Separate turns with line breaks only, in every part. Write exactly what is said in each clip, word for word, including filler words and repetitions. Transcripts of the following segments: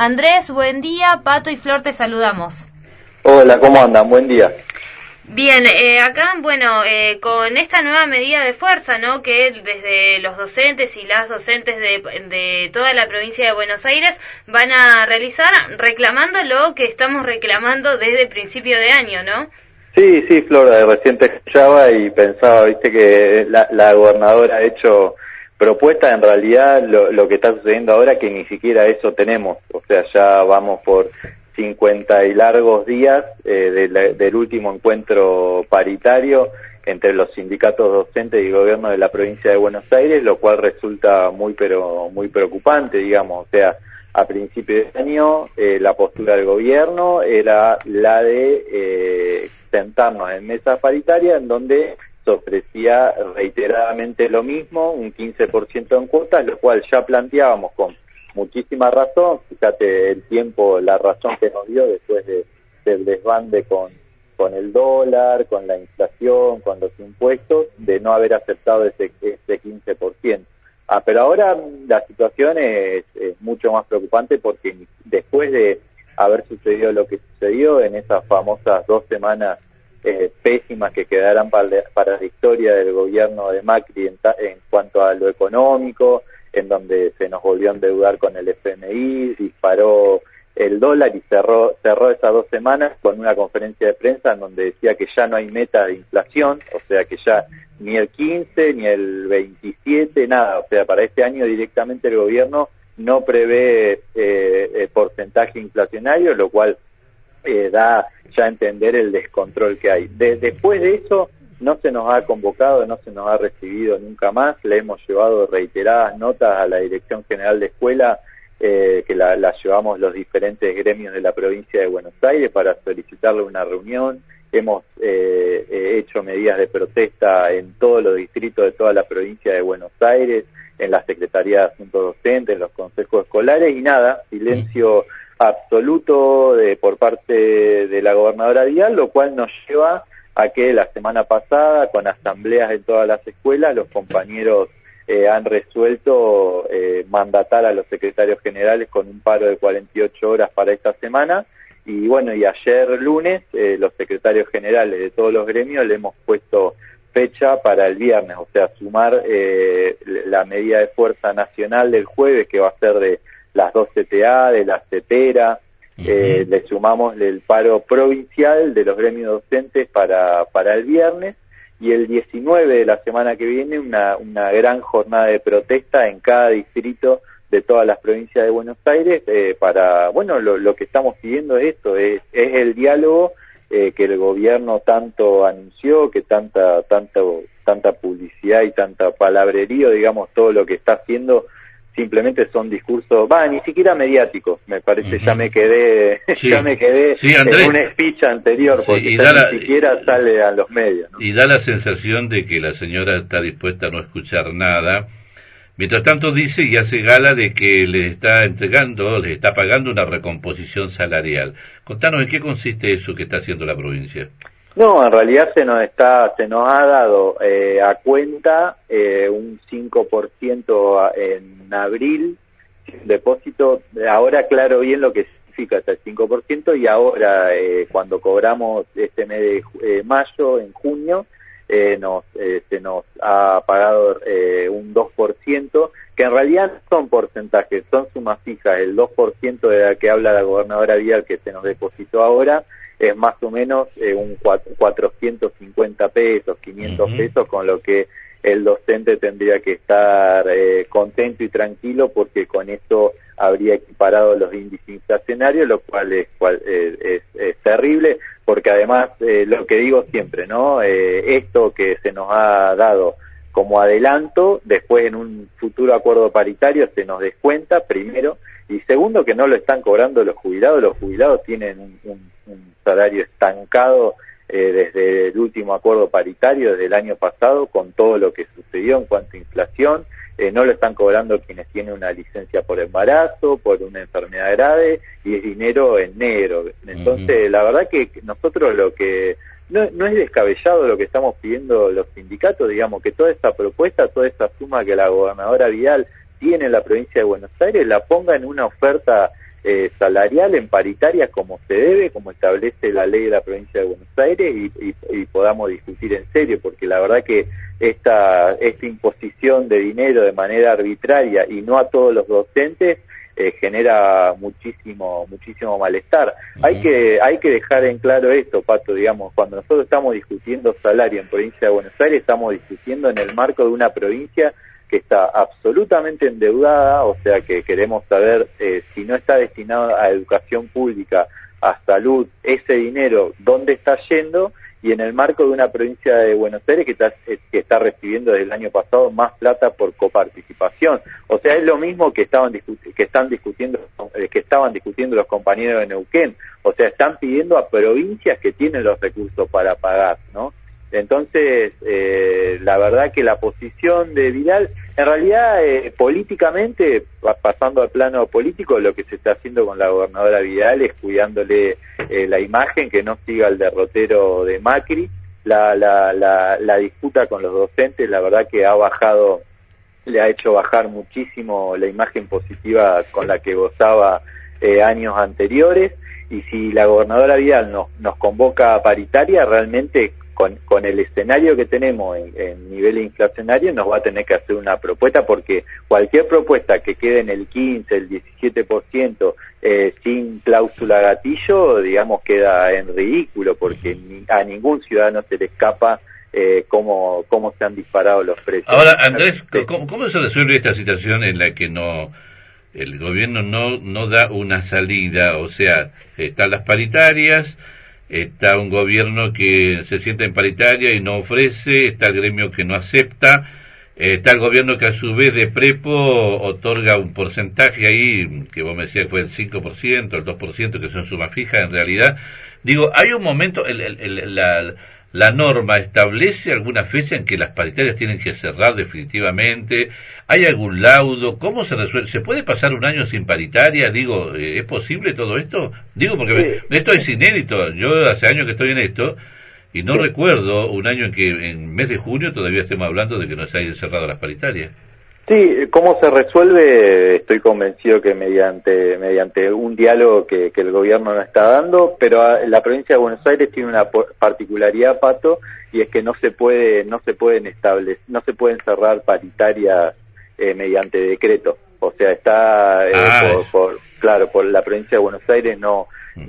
Andrés, buen día. Pato y Flor, te saludamos.
Hola, ¿cómo andan? Buen día.
Bien, eh, acá, bueno, eh, con esta nueva medida de fuerza, ¿no?, que desde los docentes y las docentes de, de toda la provincia de Buenos Aires van a realizar, reclamando lo que estamos reclamando desde principio de año, ¿no?
Sí, sí, Flor, recién te escuchaba y pensaba, viste, que la, la gobernadora ha hecho propuestas, en realidad lo, lo que está sucediendo ahora que ni siquiera eso tenemos, o sea, ya vamos por cincuenta y largos días eh, de la, del último encuentro paritario entre los sindicatos docentes y gobierno de la provincia de Buenos Aires, lo cual resulta muy pero muy preocupante, digamos, o sea, a principio de año eh, la postura del gobierno era la de eh, sentarnos en mesas paritarias en donde se ofrecía reiteradamente lo mismo, un quince por ciento en cuotas, lo cual ya planteábamos con muchísima razón, fíjate el tiempo, la razón que nos dio después de, del desbande con, con el dólar, con la inflación, con los impuestos, de no haber aceptado ese, ese quince por ciento. Ah, pero ahora la situación es, es mucho más preocupante porque después de haber sucedido lo que sucedió en esas famosas dos semanas eh, pésimas que quedarán para, para la historia del gobierno de Macri en, en cuanto a lo económico, en donde se nos volvió a endeudar con el F M I, disparó el dólar y cerró cerró esas dos semanas con una conferencia de prensa en donde decía que ya no hay meta de inflación, o sea que ya ni el quince, ni el veintisiete, nada, o sea, para este año directamente el gobierno no prevé eh, eh, porcentaje inflacionario, lo cual eh, da ya a entender el descontrol que hay. De, después de eso no se nos ha convocado, no se nos ha recibido nunca más, le hemos llevado reiteradas notas a la Dirección General de Escuela, eh, que la, la llevamos los diferentes gremios de la provincia de Buenos Aires para solicitarle una reunión, hemos eh, hecho medidas de protesta en todos los distritos de toda la provincia de Buenos Aires, en la Secretaría de Asuntos Docentes, en los consejos escolares, y nada, silencio absoluto de, por parte de la gobernadora Vidal, lo cual nos lleva a que la semana pasada, con asambleas en todas las escuelas, los compañeros eh, han resuelto eh, mandatar a los secretarios generales con un paro de cuarenta y ocho horas para esta semana, y bueno, y ayer lunes eh, los secretarios generales de todos los gremios le hemos puesto fecha para el viernes, o sea, sumar eh, la medida de fuerza nacional del jueves, que va a ser de las dos C T A, de la CETERA, eh, uh-huh. Le sumamos el paro provincial de los gremios docentes para, para el viernes, y el diecinueve de la semana que viene una, una gran jornada de protesta en cada distrito de todas las provincias de Buenos Aires, eh, para, bueno, lo, lo que estamos pidiendo es esto, es, es el diálogo eh, que el gobierno tanto anunció, que tanta, tanto, tanta publicidad y tanta palabrerío, digamos, todo lo que está haciendo simplemente son discursos, va, ni siquiera mediáticos, me parece, uh-huh. ya me quedé, sí. ya me quedé sí, en un speech anterior, sí, porque ya la, ni siquiera sale a los medios, ¿no?
Y da la sensación de que la señora está dispuesta a no escuchar nada. Mientras tanto dice y hace gala de que le está entregando, le está pagando una recomposición salarial. Contanos en qué consiste eso que está haciendo la provincia.
No, en realidad se nos está, se nos ha dado eh, a cuenta eh, un cinco por ciento en abril, depósito, ahora aclaro bien lo que significa hasta el cinco por ciento, y ahora eh, cuando cobramos este mes de eh, mayo, en junio, eh, nos eh, se nos ha pagado eh, un dos por ciento, que en realidad no son porcentajes, son sumas fijas. El dos por ciento de la que habla la gobernadora Vidal, que se nos depositó ahora, es más o menos eh, un cuatrocientos cincuenta pesos, quinientos uh-huh. pesos, con lo que el docente tendría que estar eh, contento y tranquilo, porque con eso habría equiparado los índices inflacionarios, lo cual es, cual, eh, es, es terrible, porque además, eh, lo que digo siempre, ¿no? Eh, esto que se nos ha dado como adelanto, después en un futuro acuerdo paritario se nos descuenta, primero, y segundo, que no lo están cobrando los jubilados. Los jubilados tienen un, un, un salario estancado eh, desde el último acuerdo paritario, desde el año pasado, con todo lo que sucedió en cuanto a inflación. Eh, no lo están cobrando quienes tienen una licencia por embarazo, por una enfermedad grave, y es dinero en negro. Entonces, uh-huh. la verdad que nosotros lo que... No, no es descabellado lo que estamos pidiendo los sindicatos, digamos, que toda esta propuesta, toda esta suma que la gobernadora Vidal tiene en la provincia de Buenos Aires, la ponga en una oferta eh, salarial en paritarias como se debe, como establece la ley de la provincia de Buenos Aires, y, y, y podamos discutir en serio, porque la verdad que esta, esta imposición de dinero de manera arbitraria y no a todos los docentes eh, genera muchísimo muchísimo malestar. Uh-huh. Hay que hay que dejar en claro esto, Pato, digamos, cuando nosotros estamos discutiendo salario en provincia de Buenos Aires, estamos discutiendo en el marco de una provincia que está absolutamente endeudada, o sea que queremos saber eh, si no está destinado a educación pública, a salud, ese dinero, ¿dónde está yendo? Y en el marco de una provincia de Buenos Aires que está, que está recibiendo desde el año pasado más plata por coparticipación. O sea, es lo mismo que estaban discut- que están discutiendo que estaban discutiendo los compañeros de Neuquén. O sea, están pidiendo a provincias que tienen los recursos para pagar, ¿no? Entonces, eh, la verdad que la posición de Vidal, en realidad, eh, políticamente, pasando al plano político, lo que se está haciendo con la gobernadora Vidal es cuidándole eh, la imagen, que no siga el derrotero de Macri. La, la, la, la disputa con los docentes, la verdad que ha bajado, le ha hecho bajar muchísimo la imagen positiva con la que gozaba eh, años anteriores, y si la gobernadora Vidal nos, nos convoca a paritaria, realmente Con, con el escenario que tenemos en, en nivel inflacionario nos va a tener que hacer una propuesta, porque cualquier propuesta que quede en el quince, el diecisiete por ciento eh, sin cláusula gatillo, digamos, queda en ridículo, porque ni, a ningún ciudadano se le escapa eh, cómo, cómo se han disparado los precios.
Ahora, Andrés, ¿cómo, cómo se resuelve esta situación en la que no el gobierno no, no da una salida? O sea, están las paritarias, está un gobierno que se sienta en paritaria y no ofrece, está el gremio que no acepta, está el gobierno que a su vez de prepo otorga un porcentaje ahí, que vos me decías que fue el cinco por ciento, el dos por ciento, que son sumas fijas en realidad. Digo, hay un momento, el, el, el, la, la norma establece alguna fecha en que las paritarias tienen que cerrar definitivamente. ¿Hay algún laudo? ¿Cómo se resuelve? ¿Se puede pasar un año sin paritaria? Digo, ¿es posible todo esto? Digo, porque sí. Esto es inédito. Yo hace años que estoy en esto y no sí. recuerdo un año en que en mes de junio todavía estemos hablando de que no se hayan cerrado las paritarias.
Sí, ¿cómo se resuelve? Estoy convencido que mediante mediante un diálogo que, que el gobierno no está dando, pero la provincia de Buenos Aires tiene una particularidad, Pato, y es que no se puede no se pueden establecer, no se pueden cerrar paritarias eh, mediante decreto. O sea, está eh, ah, por, por claro, por la provincia de Buenos Aires no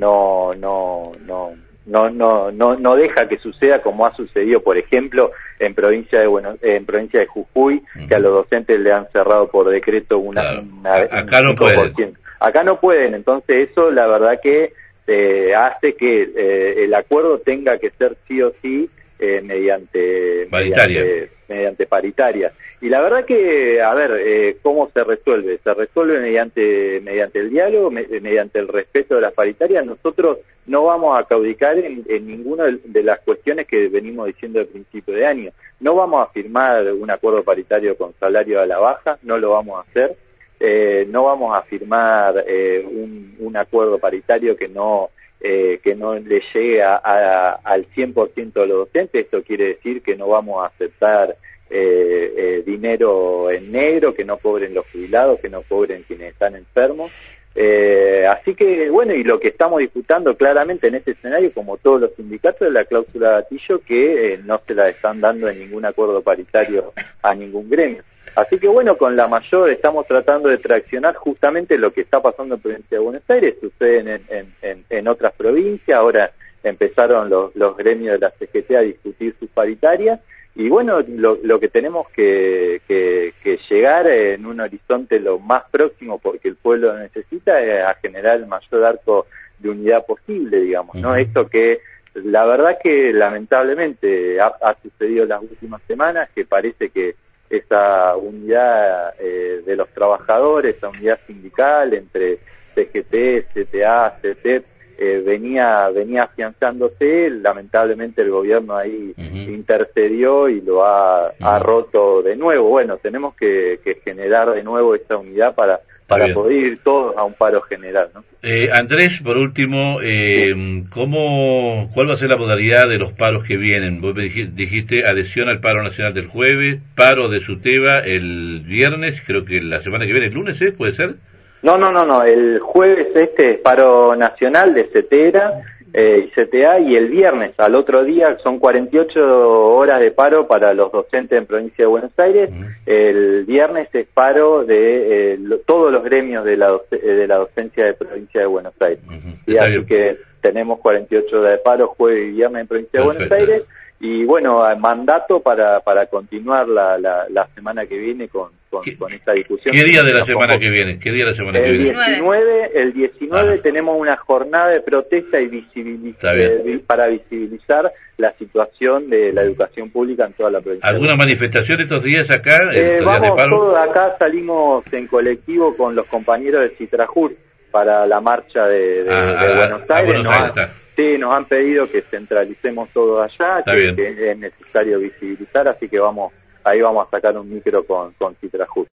no no no no no no no deja que suceda como ha sucedido, por ejemplo, en provincia de Buenos, en provincia de Jujuy, uh-huh. que a los docentes le han cerrado por decreto una, claro. una
acá un cinco por ciento.
No pueden. Acá no pueden, entonces eso la verdad que eh, hace que eh, el acuerdo tenga que ser sí o sí eh, mediante
paritaria.
mediante mediante paritaria. Y la verdad que, a ver, eh, ¿cómo se resuelve? Se resuelve mediante mediante el diálogo, me, mediante el respeto de las paritarias. Nosotros no vamos a caudicar en, en ninguna de las cuestiones que venimos diciendo al principio de año. No vamos a firmar un acuerdo paritario con salario a la baja, no lo vamos a hacer. Eh, no vamos a firmar eh, un, un acuerdo paritario que no eh, que no le llegue a, a, al cien por ciento de los docentes. Esto quiere decir que no vamos a aceptar eh, eh, dinero en negro, que no cobren los jubilados, que no cobren quienes están enfermos. Eh, así que, bueno, y lo que estamos disputando claramente en este escenario, como todos los sindicatos, es la cláusula gatillo, que eh, no se la están dando en ningún acuerdo paritario a ningún gremio. Así que, bueno, con la mayor estamos tratando de traccionar justamente lo que está pasando en la provincia de Buenos Aires, sucede en, en, en, en otras provincias. Ahora empezaron los, los gremios de la C G T a discutir sus paritarias, y bueno, lo, lo que tenemos que, que, que llegar en un horizonte lo más próximo, porque el pueblo lo necesita, es a generar el mayor arco de unidad posible, digamos, ¿no? Uh-huh. Esto que la verdad que lamentablemente ha, ha sucedido en las últimas semanas, que parece que esa unidad eh, de los trabajadores, esa unidad sindical entre C G T, C T A, C T E P, eh, venía venía afianzándose. Lamentablemente el gobierno ahí uh-huh. intercedió y lo ha, uh-huh. ha roto de nuevo. Bueno, tenemos que, que generar de nuevo esa unidad para para poder ir todos a un paro general, ¿no?
Eh, Andrés, por último, eh, sí. ¿cómo, ¿cuál va a ser la modalidad de los paros que vienen? Vos me dijiste adhesión al paro nacional del jueves, paro de SUTEBA el viernes, creo que la semana que viene, el lunes, ¿eh? ¿Puede ser?
No, no, no, no, el jueves este es paro nacional de CETERA eh, y C T A, y el viernes al otro día son cuarenta y ocho horas de paro para los docentes en provincia de Buenos Aires. Uh-huh. El viernes es paro de eh, lo, todos los gremios de la, doc- de la docencia de provincia de Buenos Aires. Uh-huh. Y así bien. Que tenemos cuarenta y ocho horas de paro jueves y viernes en provincia Perfecto. de Buenos Aires. Y bueno, mandato para para continuar la, la, la semana que viene con, con, con esta discusión.
¿Qué día de la semana que viene? ¿Qué día de la semana
el
que viene?
diecinueve, el diecinueve tenemos una jornada de protesta y visibiliza, eh, para visibilizar la situación de la educación pública en toda la provincia.
¿Alguna manifestación estos días acá?
Eh,
estos
vamos,
días de paro?
todos acá salimos en colectivo con los compañeros de Citrajur para la marcha de, de,
ah,
de Buenos
a,
Aires.
a Buenos Aires
nos, han, sí, nos han pedido que centralicemos todo allá, que, que es necesario visibilizar, así que vamos, ahí vamos a sacar un micro con, con Citrajur.